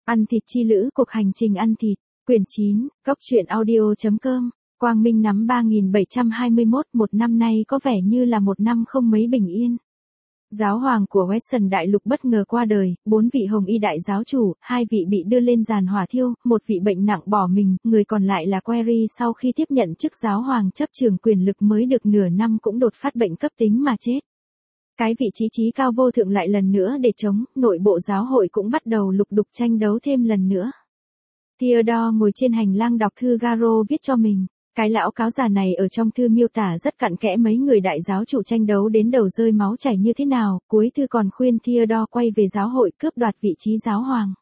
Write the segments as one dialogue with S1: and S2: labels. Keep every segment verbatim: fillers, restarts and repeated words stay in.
S1: Ăn thịt chi lữ, cuộc hành trình ăn thịt, quyển chín, góc truyện audio.com, Quang Minh năm ba nghìn bảy trăm hai mươi mốt, một năm nay có vẻ như là một năm không mấy bình yên. Giáo hoàng của Western Đại Lục bất ngờ qua đời, bốn vị hồng y đại giáo chủ, hai vị bị đưa lên giàn hỏa thiêu, một vị bệnh nặng bỏ mình, người còn lại là Query sau khi tiếp nhận chức giáo hoàng chấp trường quyền lực mới được nửa năm cũng đột phát bệnh cấp tính mà chết. Cái vị trí trí cao vô thượng lại lần nữa để chống, nội bộ giáo hội cũng bắt đầu lục đục tranh đấu thêm lần nữa. Theodore ngồi trên hành lang đọc thư Garo viết cho mình. Cái lão cáo già này ở trong thư miêu tả rất cặn kẽ mấy người đại giáo chủ tranh đấu đến đầu rơi máu chảy như thế nào, cuối thư còn khuyên Theodore quay về giáo hội cướp đoạt vị trí giáo hoàng.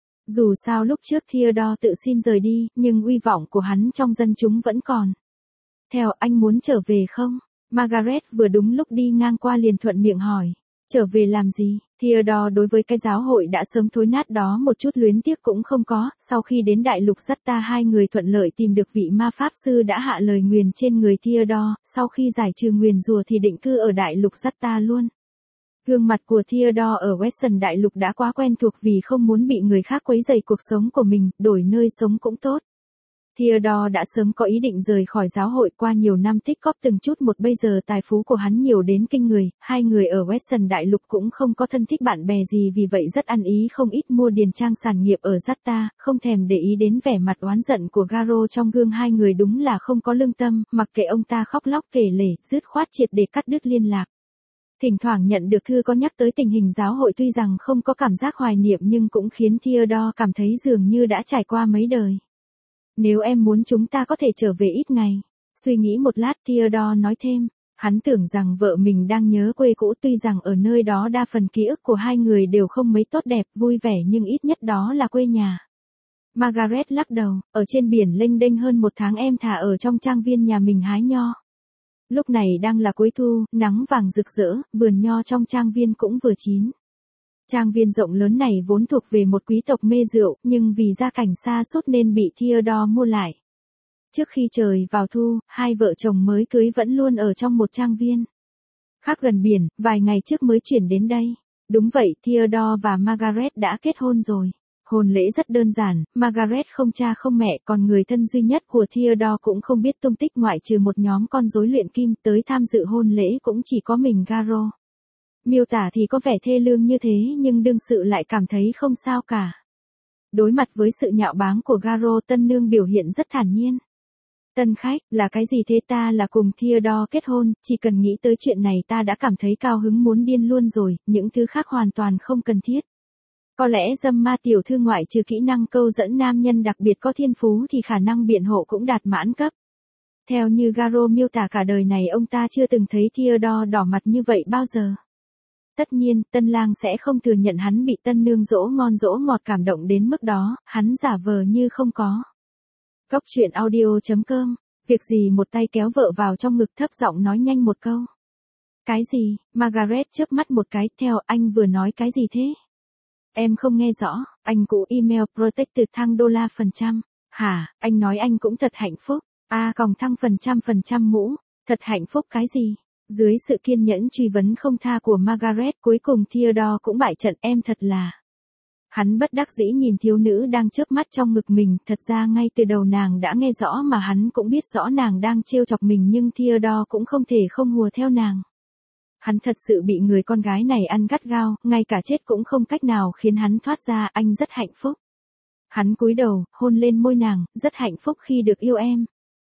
S1: Dù sao lúc trước Theodore tự xin rời đi, nhưng uy vọng của hắn trong dân chúng vẫn còn. Theo anh muốn trở về không? Margaret vừa đúng lúc đi ngang qua liền thuận miệng hỏi. Trở về làm gì? Theodore đối với cái giáo hội đã sớm thối nát đó một chút luyến tiếc cũng không có, sau khi đến đại lục Zatta hai người thuận lợi tìm được vị ma pháp sư đã hạ lời nguyền trên người Theodore, sau khi giải trừ nguyền rùa thì định cư ở đại lục Zatta luôn. Gương mặt của Theodore ở Western Đại Lục đã quá quen thuộc vì không muốn bị người khác quấy rầy cuộc sống của mình, đổi nơi sống cũng tốt. Theodore đã sớm có ý định rời khỏi giáo hội qua nhiều năm tích góp từng chút một, bây giờ tài phú của hắn nhiều đến kinh người, hai người ở Western Đại Lục cũng không có thân thích bạn bè gì vì vậy rất ăn ý không ít mua điền trang sản nghiệp ở Zatta, không thèm để ý đến vẻ mặt oán giận của Garo trong gương hai người đúng là không có lương tâm, mặc kệ ông ta khóc lóc kể lể, dứt khoát triệt để cắt đứt liên lạc. Thỉnh thoảng nhận được thư có nhắc tới tình hình giáo hội tuy rằng không có cảm giác hoài niệm nhưng cũng khiến Theodore cảm thấy dường như đã trải qua mấy đời. Nếu em muốn chúng ta có thể trở về ít ngày. Suy nghĩ một lát Theodore nói thêm. Hắn tưởng rằng vợ mình đang nhớ quê cũ tuy rằng ở nơi đó đa phần ký ức của hai người đều không mấy tốt đẹp, vui vẻ nhưng ít nhất đó là quê nhà. Margaret lắc đầu, ở trên biển lênh đênh hơn một tháng em thả ở trong trang viên nhà mình hái nho. Lúc này đang là cuối thu, nắng vàng rực rỡ, vườn nho trong trang viên cũng vừa chín. Trang viên rộng lớn này vốn thuộc về một quý tộc mê rượu, nhưng vì gia cảnh xa sút nên bị Theodore mua lại. Trước khi trời vào thu, hai vợ chồng mới cưới vẫn luôn ở trong một trang viên khác gần biển, vài ngày trước mới chuyển đến đây. Đúng vậy, Theodore và Margaret đã kết hôn rồi. Hôn lễ rất đơn giản, Margaret không cha không mẹ, còn người thân duy nhất của Theodore cũng không biết tung tích ngoại trừ một nhóm con rối luyện kim, tới tham dự hôn lễ cũng chỉ có mình Garo. Miêu tả thì có vẻ thê lương như thế nhưng đương sự lại cảm thấy không sao cả. Đối mặt với sự nhạo báng của Garo, tân nương biểu hiện rất thản nhiên. Tân khách, là cái gì thế, ta là cùng Theodore kết hôn, chỉ cần nghĩ tới chuyện này ta đã cảm thấy cao hứng muốn điên luôn rồi, những thứ khác hoàn toàn không cần thiết. Có lẽ dâm ma tiểu thư ngoại trừ kỹ năng câu dẫn nam nhân đặc biệt có thiên phú thì khả năng biện hộ cũng đạt mãn cấp. Theo như Garo miêu tả cả đời này ông ta chưa từng thấy Theodore đỏ mặt như vậy bao giờ. Tất nhiên, tân lang sẽ không thừa nhận hắn bị tân nương dỗ ngon dỗ ngọt cảm động đến mức đó, hắn giả vờ như không có. Góc truyện audio.com, việc gì một tay kéo vợ vào trong ngực thấp giọng nói nhanh một câu. Cái gì? Margaret chớp mắt một cái, theo anh vừa nói cái gì thế? Em không nghe rõ, anh cụ email protected thăng đô la phần trăm. Hả, anh nói anh cũng thật hạnh phúc. A à, còng thăng phần trăm phần trăm mũ, thật hạnh phúc cái gì? Dưới sự kiên nhẫn truy vấn không tha của Margaret cuối cùng Theodore cũng bại trận, em thật là. Hắn bất đắc dĩ nhìn thiếu nữ đang chớp mắt trong ngực mình, thật ra ngay từ đầu nàng đã nghe rõ mà hắn cũng biết rõ nàng đang trêu chọc mình nhưng Theodore cũng không thể không hùa theo nàng. Hắn thật sự bị người con gái này ăn gắt gao, ngay cả chết cũng không cách nào khiến hắn thoát ra, anh rất hạnh phúc. Hắn cúi đầu, hôn lên môi nàng, rất hạnh phúc khi được yêu em.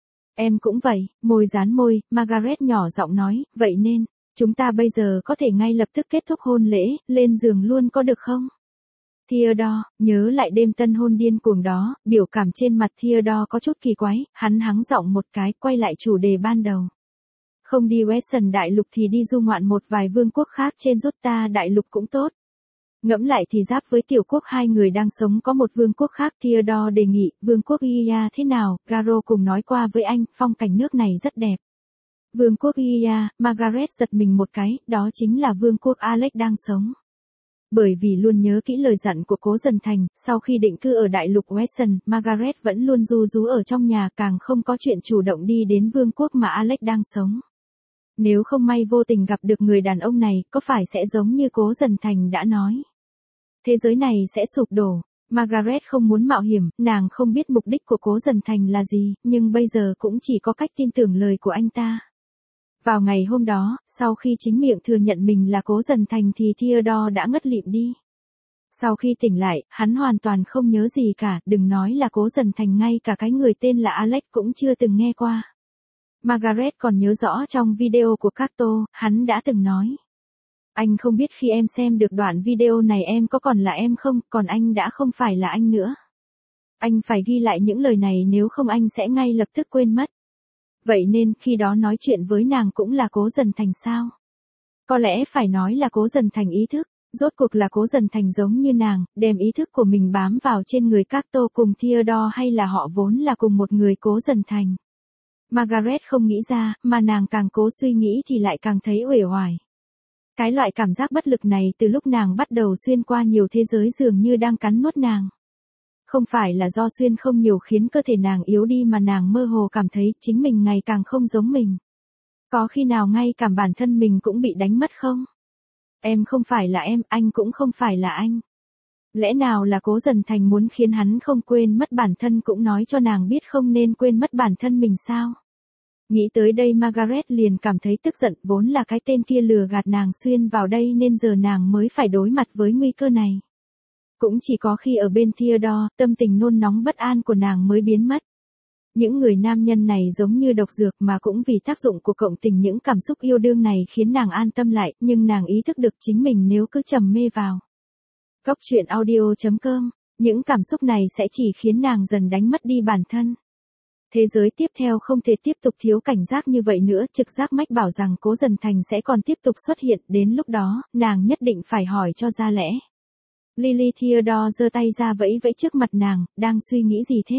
S1: Em cũng vậy, môi dán môi, Margaret nhỏ giọng nói, vậy nên, chúng ta bây giờ có thể ngay lập tức kết thúc hôn lễ, lên giường luôn có được không? Theodore, nhớ lại đêm tân hôn điên cuồng đó, biểu cảm trên mặt Theodore có chút kỳ quái, hắn hắng giọng một cái, quay lại chủ đề ban đầu. Không đi Western Đại Lục thì đi du ngoạn một vài vương quốc khác trên Zatta Đại Lục cũng tốt. Ngẫm lại thì giáp với tiểu quốc hai người đang sống có một vương quốc khác, Theodore đề nghị, vương quốc Ia thế nào, Garo cùng nói qua với anh, phong cảnh nước này rất đẹp. Vương quốc Ia, Margaret giật mình một cái, đó chính là vương quốc Alex đang sống. Bởi vì luôn nhớ kỹ lời dặn của Cố Dần Thành, sau khi định cư ở đại lục Western, Margaret vẫn luôn ru rú ở trong nhà, càng không có chuyện chủ động đi đến vương quốc mà Alex đang sống. Nếu không may vô tình gặp được người đàn ông này, có phải sẽ giống như Cố Dần Thành đã nói? Thế giới này sẽ sụp đổ. Margaret không muốn mạo hiểm, nàng không biết mục đích của Cố Dần Thành là gì, nhưng bây giờ cũng chỉ có cách tin tưởng lời của anh ta. Vào ngày hôm đó, sau khi chính miệng thừa nhận mình là Cố Dần Thành thì Theodore đã ngất lịm đi. Sau khi tỉnh lại, hắn hoàn toàn không nhớ gì cả, đừng nói là Cố Dần Thành, ngay cả cái người tên là Alex cũng chưa từng nghe qua. Margaret còn nhớ rõ trong video của Cato, hắn đã từng nói. Anh không biết khi em xem được đoạn video này em có còn là em không, còn anh đã không phải là anh nữa. Anh phải ghi lại những lời này nếu không anh sẽ ngay lập tức quên mất. Vậy nên khi đó nói chuyện với nàng cũng là Cố Dần Thành sao? Có lẽ phải nói là Cố Dần Thành ý thức, rốt cuộc là Cố Dần Thành giống như nàng, đem ý thức của mình bám vào trên người Cato cùng Theodore, hay là họ vốn là cùng một người Cố Dần Thành? Margaret không nghĩ ra, mà nàng càng cố suy nghĩ thì lại càng thấy uể oải. Cái loại cảm giác bất lực này từ lúc nàng bắt đầu xuyên qua nhiều thế giới dường như đang cắn nuốt nàng. Không phải là do xuyên không nhiều khiến cơ thể nàng yếu đi, mà nàng mơ hồ cảm thấy chính mình ngày càng không giống mình. Có khi nào ngay cả bản thân mình cũng bị đánh mất không? Em không phải là em, anh cũng không phải là anh. Lẽ nào là Cố Dần Thành muốn khiến hắn không quên mất bản thân, cũng nói cho nàng biết không nên quên mất bản thân mình sao? Nghĩ tới đây Margaret liền cảm thấy tức giận, vốn là cái tên kia lừa gạt nàng xuyên vào đây nên giờ nàng mới phải đối mặt với nguy cơ này. Cũng chỉ có khi ở bên Theodore, tâm tình nôn nóng bất an của nàng mới biến mất. Những người nam nhân này giống như độc dược, mà cũng vì tác dụng của cộng tình những cảm xúc yêu đương này khiến nàng an tâm lại, nhưng nàng ý thức được chính mình nếu cứ trầm mê vào Góc truyện audio chấm com, những cảm xúc này sẽ chỉ khiến nàng dần đánh mất đi bản thân. Thế giới tiếp theo không thể tiếp tục thiếu cảnh giác như vậy nữa, trực giác mách bảo rằng Cố Dần Thành sẽ còn tiếp tục xuất hiện, đến lúc đó, nàng nhất định phải hỏi cho ra lẽ. Lily Theodore giơ tay ra vẫy vẫy trước mặt nàng, đang suy nghĩ gì thế?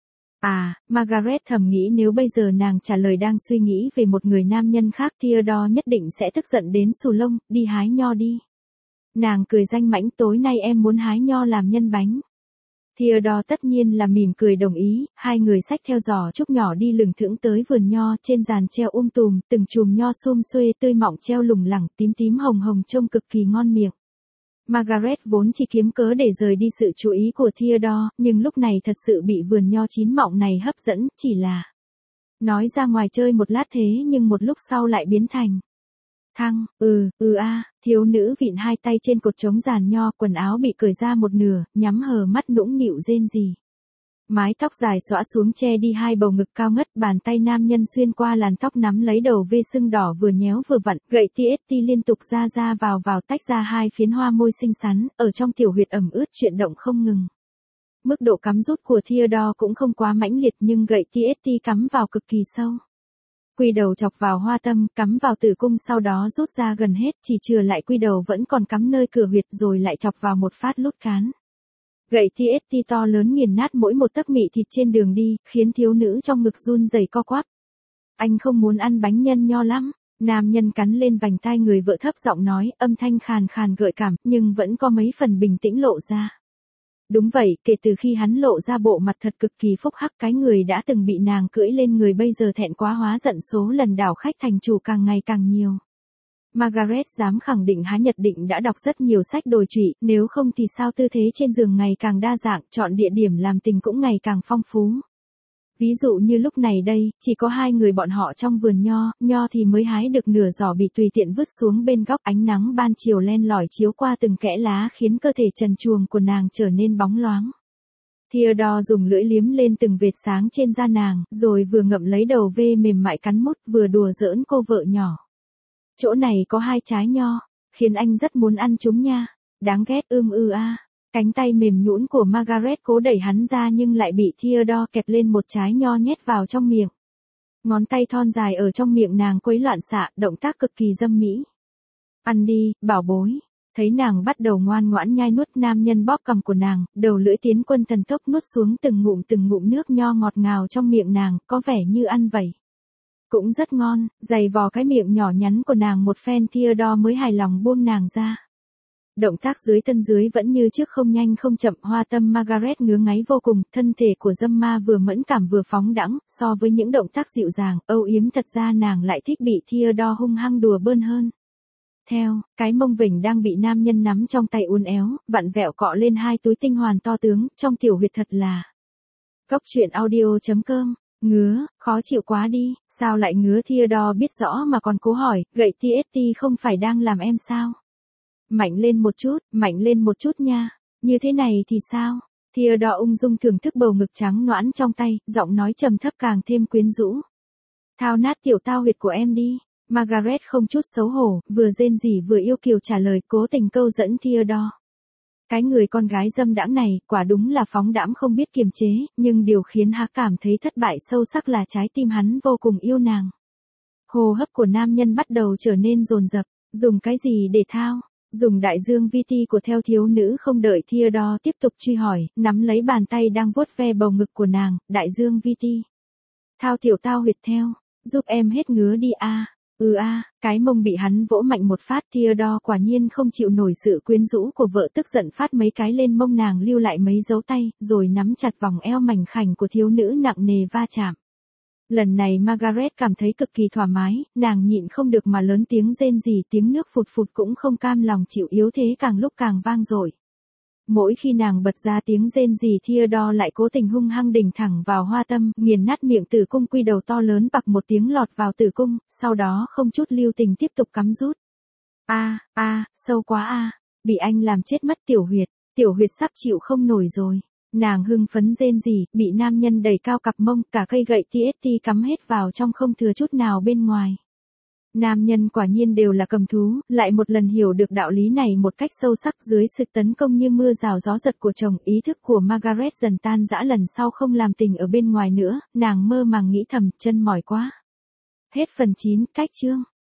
S1: À, Margaret thầm nghĩ nếu bây giờ nàng trả lời đang suy nghĩ về một người nam nhân khác, Theodore nhất định sẽ tức giận đến xù lông, đi hái nho đi. Nàng cười danh mãnh, tối nay em muốn hái nho làm nhân bánh. Theodore tất nhiên là mỉm cười đồng ý, hai người xách theo giỏ trúc nhỏ đi lừng thững tới vườn nho, trên giàn treo um tùm, từng chùm nho sum xuê tươi mọng treo lủng lẳng, tím tím hồng hồng trông cực kỳ ngon miệng. Margaret vốn chỉ kiếm cớ để rời đi sự chú ý của Theodore, nhưng lúc này thật sự bị vườn nho chín mọng này hấp dẫn, chỉ là nói ra ngoài chơi một lát thế nhưng một lúc sau lại biến thành thăng, ừ, ừ a, à, thiếu nữ vịn hai tay trên cột trống giàn nho, quần áo bị cởi ra một nửa, nhắm hờ mắt nũng nịu rên rỉ. Mái tóc dài xõa xuống che đi hai bầu ngực cao ngất, bàn tay nam nhân xuyên qua làn tóc nắm lấy đầu vê sưng đỏ vừa nhéo vừa vặn, gậy tê ét tê liên tục ra ra vào vào tách ra hai phiến hoa môi xinh xắn, ở trong tiểu huyệt ẩm ướt chuyển động không ngừng. Mức độ cắm rút của Theodore cũng không quá mãnh liệt nhưng gậy tê ét tê cắm vào cực kỳ sâu. Quy đầu chọc vào hoa tâm, cắm vào tử cung sau đó rút ra gần hết, chỉ chừa lại quy đầu vẫn còn cắm nơi cửa huyệt rồi lại chọc vào một phát lút cán. Gậy tê ét tê to lớn nghiền nát mỗi một tấc mị thịt trên đường đi, khiến thiếu nữ trong ngực run rẩy co quắp. Anh không muốn ăn bánh nhân nho lắm. Nam nhân cắn lên vành tai người vợ thấp giọng nói, âm thanh khàn khàn gợi cảm, nhưng vẫn có mấy phần bình tĩnh lộ ra. Đúng vậy, kể từ khi hắn lộ ra bộ mặt thật cực kỳ phúc hắc, cái người đã từng bị nàng cưỡi lên người bây giờ thẹn quá hóa giận, số lần đảo khách thành chủ càng ngày càng nhiều. Margaret dám khẳng định hắn nhất định đã đọc rất nhiều sách đồi trụy, nếu không thì sao tư thế trên giường ngày càng đa dạng, chọn địa điểm làm tình cũng ngày càng phong phú. Ví dụ như lúc này đây, chỉ có hai người bọn họ trong vườn nho, nho thì mới hái được nửa giỏ bị tùy tiện vứt xuống bên góc, ánh nắng ban chiều len lỏi chiếu qua từng kẽ lá khiến cơ thể trần truồng của nàng trở nên bóng loáng. Theodore dùng lưỡi liếm lên từng vệt sáng trên da nàng, rồi vừa ngậm lấy đầu vê mềm mại cắn mút, vừa đùa giỡn cô vợ nhỏ. Chỗ này có hai trái nho, khiến anh rất muốn ăn chúng nha. Đáng ghét ưm ư a. Cánh tay mềm nhũn của Margaret cố đẩy hắn ra nhưng lại bị Theodore kẹp lên một trái nho nhét vào trong miệng. Ngón tay thon dài ở trong miệng nàng quấy loạn xạ, động tác cực kỳ dâm mỹ. Ăn đi, bảo bối. Thấy nàng bắt đầu ngoan ngoãn nhai nuốt, nam nhân bóp cằm của nàng, đầu lưỡi tiến quân thần tốc nuốt xuống từng ngụm từng ngụm nước nho ngọt ngào trong miệng nàng, có vẻ như ăn vậy. Cũng rất ngon, giày vò cái miệng nhỏ nhắn của nàng một phen Theodore mới hài lòng buông nàng ra. Động tác dưới thân dưới vẫn như trước không nhanh không chậm, hoa tâm Margaret ngứa ngáy vô cùng, thân thể của dâm ma vừa mẫn cảm vừa phóng đãng, so với những động tác dịu dàng, âu yếm thật ra nàng lại thích bị Theodore hung hăng đùa bơn hơn. theo, cái mông vểnh đang bị nam nhân nắm trong tay uốn éo, vặn vẹo cọ lên hai túi tinh hoàn to tướng, trong tiểu huyệt thật là. Cốc truyện audio.com, ngứa, khó chịu quá đi, sao lại ngứa Theodore biết rõ mà còn cố hỏi, gậy tê ét tê không phải đang làm em sao? Mạnh lên một chút, mạnh lên một chút nha, như thế này thì sao? Theodore ung dung thưởng thức bầu ngực trắng nõn trong tay, giọng nói trầm thấp càng thêm quyến rũ. Thao nát tiểu tao huyệt của em đi. Margaret không chút xấu hổ, vừa rên rỉ vừa yêu kiều trả lời, cố tình câu dẫn Theodore. Cái người con gái dâm đãng này, quả đúng là phóng đãng không biết kiềm chế, nhưng điều khiến hắn cảm thấy thất bại sâu sắc là trái tim hắn vô cùng yêu nàng. Hô hấp của nam nhân bắt đầu trở nên dồn dập, dùng cái gì để thao? Dùng đại dương vi ti của theo thiếu nữ. Không đợi Theodore tiếp tục truy hỏi, nắm lấy bàn tay đang vuốt ve bầu ngực của nàng, đại dương vi ti. Thao tiểu tao huyệt theo, giúp em hết ngứa đi a. À. Ừ a, à, cái mông bị hắn vỗ mạnh một phát. Theodore quả nhiên không chịu nổi sự quyến rũ của vợ, tức giận phát mấy cái lên mông nàng, lưu lại mấy dấu tay, rồi nắm chặt vòng eo mảnh khảnh của thiếu nữ nặng nề va chạm. Lần này Margaret cảm thấy cực kỳ thoải mái, nàng nhịn không được mà lớn tiếng rên rỉ, tiếng nước phụt phụt cũng không cam lòng chịu, yếu thế càng lúc càng vang dội. Mỗi khi nàng bật ra tiếng rên rỉ, Theodore lại cố tình hung hăng đỉnh thẳng vào hoa tâm, nghiền nát miệng tử cung, quy đầu to lớn bặc một tiếng lọt vào tử cung, sau đó không chút lưu tình tiếp tục cắm rút. A, a, sâu quá a, bị anh làm chết mất tiểu huyệt, tiểu huyệt sắp chịu không nổi rồi. Nàng hưng phấn rên rỉ, bị nam nhân đẩy cao cặp mông, cả cây gậy tê ét tê cắm hết vào trong không thừa chút nào bên ngoài. Nam nhân quả nhiên đều là cầm thú, lại một lần hiểu được đạo lý này một cách sâu sắc. Dưới sự tấn công như mưa rào gió giật của chồng, ý thức của Margaret dần tan rã. Lần sau không làm tình ở bên ngoài nữa, nàng mơ màng nghĩ thầm, chân mỏi quá. Hết phần chín, cách chương.